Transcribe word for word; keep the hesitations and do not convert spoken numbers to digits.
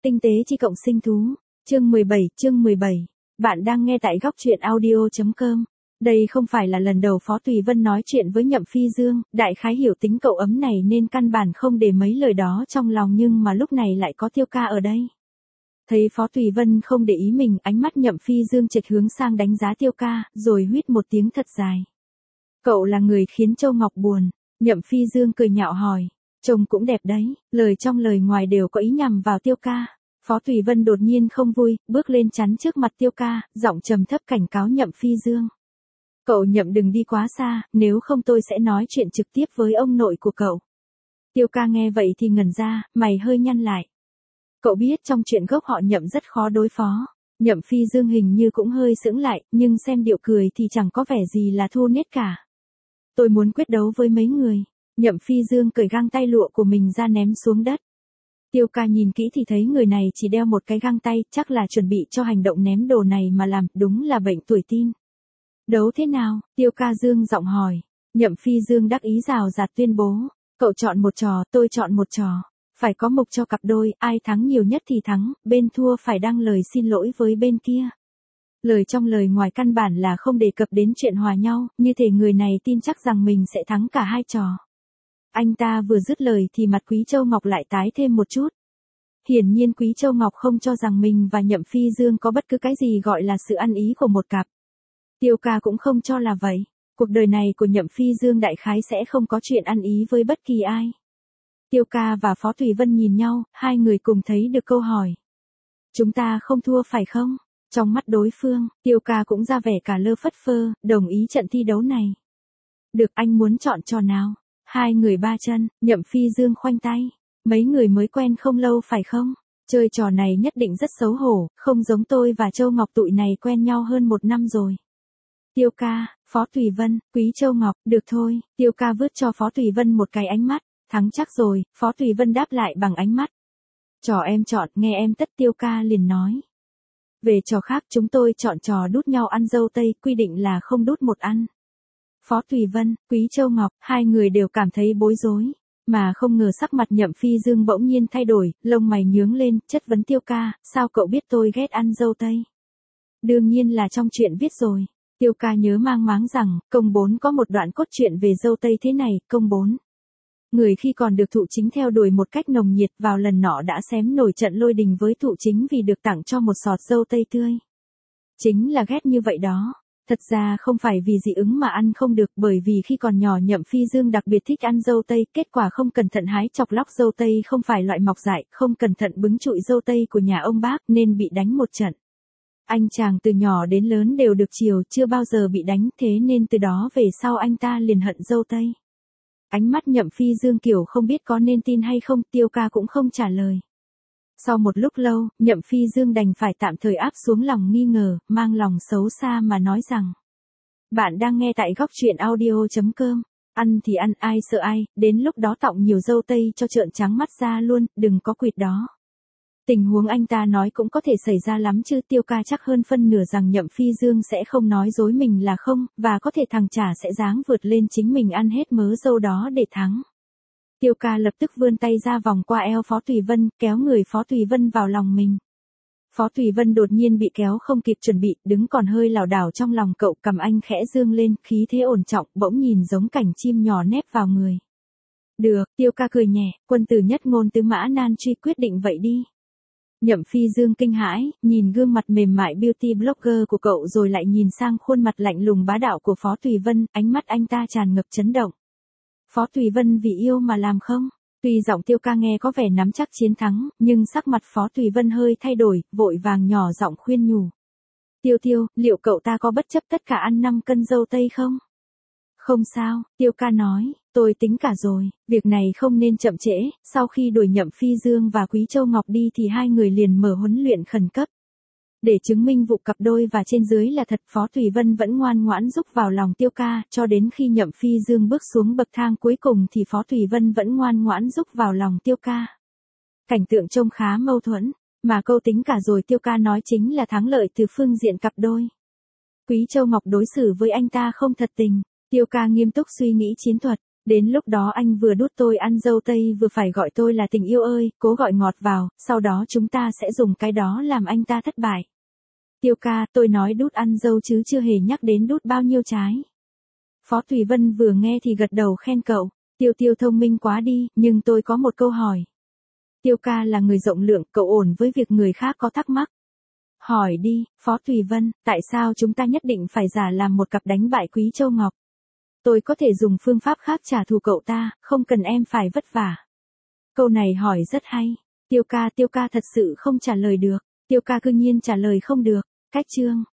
Tinh tế chi cộng sinh thú. Chương mười bảy, chương mười bảy. Bạn đang nghe tại góc truyện audio chấm com. Đây không phải là lần đầu Phó Tùy Vân nói chuyện với Nhậm Phi Dương, đại khái hiểu tính cậu ấm này nên căn bản không để mấy lời đó trong lòng, nhưng mà lúc này lại có Tiêu Ca ở đây. Thấy Phó Tùy Vân không để ý mình, ánh mắt Nhậm Phi Dương chệch hướng sang đánh giá Tiêu Ca, rồi huýt một tiếng thật dài. Cậu là người khiến Châu Ngọc buồn. Nhậm Phi Dương cười nhạo hỏi. Trông cũng đẹp đấy, lời trong lời ngoài đều có ý nhằm vào Tiêu Ca. Phó Tùy Vân đột nhiên không vui, bước lên chắn trước mặt Tiêu Ca, giọng trầm thấp cảnh cáo Nhậm Phi Dương. Cậu Nhậm đừng đi quá xa, nếu không tôi sẽ nói chuyện trực tiếp với ông nội của cậu. Tiêu Ca nghe vậy thì ngẩn ra, mày hơi nhăn lại. Cậu biết trong chuyện gốc họ Nhậm rất khó đối phó. Nhậm Phi Dương hình như cũng hơi sững lại, nhưng xem điệu cười thì chẳng có vẻ gì là thu nết cả. Tôi muốn quyết đấu với mấy người. Nhậm Phi Dương cởi găng tay lụa của mình ra ném xuống đất. Tiêu Ca nhìn kỹ thì thấy người này chỉ đeo một cái găng tay, chắc là chuẩn bị cho hành động ném đồ này mà làm, đúng là bệnh tuổi tin. Đấu thế nào? Tiêu Ca dương giọng hỏi. Nhậm Phi Dương đắc ý rào rạt tuyên bố. Cậu chọn một trò, tôi chọn một trò. Phải có mục cho cặp đôi, ai thắng nhiều nhất thì thắng, bên thua phải đăng lời xin lỗi với bên kia. Lời trong lời ngoài căn bản là không đề cập đến chuyện hòa nhau, như thể người này tin chắc rằng mình sẽ thắng cả hai trò. Anh ta vừa dứt lời thì mặt Quý Châu Ngọc lại tái thêm một chút. Hiển nhiên Quý Châu Ngọc không cho rằng mình và Nhậm Phi Dương có bất cứ cái gì gọi là sự ăn ý của một cặp. Tiêu Ca cũng không cho là vậy. Cuộc đời này của Nhậm Phi Dương đại khái sẽ không có chuyện ăn ý với bất kỳ ai. Tiêu Ca và Phó Tùy Vân nhìn nhau, hai người cùng thấy được câu hỏi. Chúng ta không thua phải không? Trong mắt đối phương, Tiêu Ca cũng ra vẻ cả lơ phất phơ, đồng ý trận thi đấu này. Được, anh muốn chọn trò nào? Hai người ba chân, Nhậm Phi Dương khoanh tay. Mấy người mới quen không lâu phải không? Chơi trò này nhất định rất xấu hổ, không giống tôi và Châu Ngọc tụi này quen nhau hơn một năm rồi. Tiêu Ca, Phó Tùy Vân, Quý Châu Ngọc, được thôi. Tiêu Ca vứt cho Phó Tùy Vân một cái ánh mắt. Thắng chắc rồi, Phó Tùy Vân đáp lại bằng ánh mắt. Trò em chọn, nghe em tất. Tiêu Ca liền nói. Về trò khác chúng tôi chọn trò đút nhau ăn dâu tây, quy định là không đút một ăn. Phó Tùy Vân, Quý Châu Ngọc, hai người đều cảm thấy bối rối, mà không ngờ sắc mặt Nhậm Phi Dương bỗng nhiên thay đổi, lông mày nhướng lên, chất vấn Tiêu Ca, sao cậu biết tôi ghét ăn dâu tây? Đương nhiên là trong chuyện viết rồi. Tiêu Ca nhớ mang máng rằng, công bốn có một đoạn cốt truyện về dâu tây thế này, công bốn. Người khi còn được Thụ Chính theo đuổi một cách nồng nhiệt, vào lần nọ đã xém nổi trận lôi đình với Thụ Chính vì được tặng cho một sọt dâu tây tươi. Chính là ghét như vậy đó. Thật ra không phải vì dị ứng mà ăn không được, bởi vì khi còn nhỏ Nhậm Phi Dương đặc biệt thích ăn dâu tây, kết quả không cẩn thận hái chọc lóc dâu tây không phải loại mọc dại, không cẩn thận bứng trụi dâu tây của nhà ông bác nên bị đánh một trận. Anh chàng từ nhỏ đến lớn đều được chiều, chưa bao giờ bị đánh, thế nên từ đó về sau anh ta liền hận dâu tây. Ánh mắt Nhậm Phi Dương kiểu không biết có nên tin hay không, Tiêu Ca cũng không trả lời. Sau một lúc lâu, Nhậm Phi Dương đành phải tạm thời áp xuống lòng nghi ngờ, mang lòng xấu xa mà nói rằng. Bạn đang nghe tại góc truyện audio chấm com. Ăn thì ăn, ai sợ ai, đến lúc đó tọng nhiều dâu tây cho trợn trắng mắt ra luôn, đừng có quỵt đó. Tình huống anh ta nói cũng có thể xảy ra lắm chứ. Tiêu Ca chắc hơn phân nửa rằng Nhậm Phi Dương sẽ không nói dối mình là không, và có thể thằng trả sẽ dáng vượt lên chính mình ăn hết mớ dâu đó để thắng. Tiêu Ca lập tức vươn tay ra vòng qua eo Phó Tùy Vân, kéo người Phó Tùy Vân vào lòng mình. Phó Tùy Vân đột nhiên bị kéo không kịp chuẩn bị, đứng còn hơi lảo đảo trong lòng cậu, cầm anh khẽ dương lên, khí thế ổn trọng, bỗng nhìn giống cảnh chim nhỏ nép vào người. Được, Tiêu Ca cười nhẹ, quân tử nhất ngôn tứ mã nan truy, quyết định vậy đi. Nhậm Phi Dương kinh hãi, nhìn gương mặt mềm mại beauty blogger của cậu rồi lại nhìn sang khuôn mặt lạnh lùng bá đạo của Phó Tùy Vân, ánh mắt anh ta tràn ngập chấn động. Phó Tùy Vân vì yêu mà làm không? Tuy giọng Tiêu Ca nghe có vẻ nắm chắc chiến thắng, nhưng sắc mặt Phó Tùy Vân hơi thay đổi, vội vàng nhỏ giọng khuyên nhủ. Tiêu Tiêu, liệu cậu ta có bất chấp tất cả ăn năm cân dâu tây không? Không sao, Tiêu Ca nói, tôi tính cả rồi, việc này không nên chậm trễ. Sau khi đuổi Nhậm Phi Dương và Quý Châu Ngọc đi thì hai người liền mở huấn luyện khẩn cấp. Để chứng minh vụ cặp đôi và trên dưới là thật, Phó Tùy Vân vẫn ngoan ngoãn giúp vào lòng Tiêu Ca, cho đến khi Nhậm Phi Dương bước xuống bậc thang cuối cùng thì Phó Tùy Vân vẫn ngoan ngoãn giúp vào lòng Tiêu Ca. Cảnh tượng trông khá mâu thuẫn, mà câu tính cả rồi Tiêu Ca nói chính là thắng lợi từ phương diện cặp đôi. Quý Châu Ngọc đối xử với anh ta không thật tình, Tiêu Ca nghiêm túc suy nghĩ chiến thuật, Đến lúc đó anh vừa đút tôi ăn dâu tây vừa phải gọi tôi là tình yêu ơi, cố gọi ngọt vào, sau đó chúng ta sẽ dùng cái đó làm anh ta thất bại. Tiêu ca, tôi nói đút ăn dâu chứ chưa hề nhắc đến đút bao nhiêu trái. Phó Tùy Vân vừa nghe thì gật đầu khen cậu, Tiêu Tiêu thông minh quá đi, nhưng tôi có một câu hỏi. Tiêu ca là người rộng lượng, cậu ổn với việc người khác có thắc mắc. Hỏi đi, Phó Tùy Vân, tại sao chúng ta nhất định phải giả làm một cặp đánh bại Quý Châu Ngọc? Tôi có thể dùng phương pháp khác trả thù cậu ta, không cần em phải vất vả. Câu này hỏi rất hay. Tiêu ca, Tiêu ca thật sự không trả lời được. Tiêu ca cư nhiên trả lời không được. Cách chương.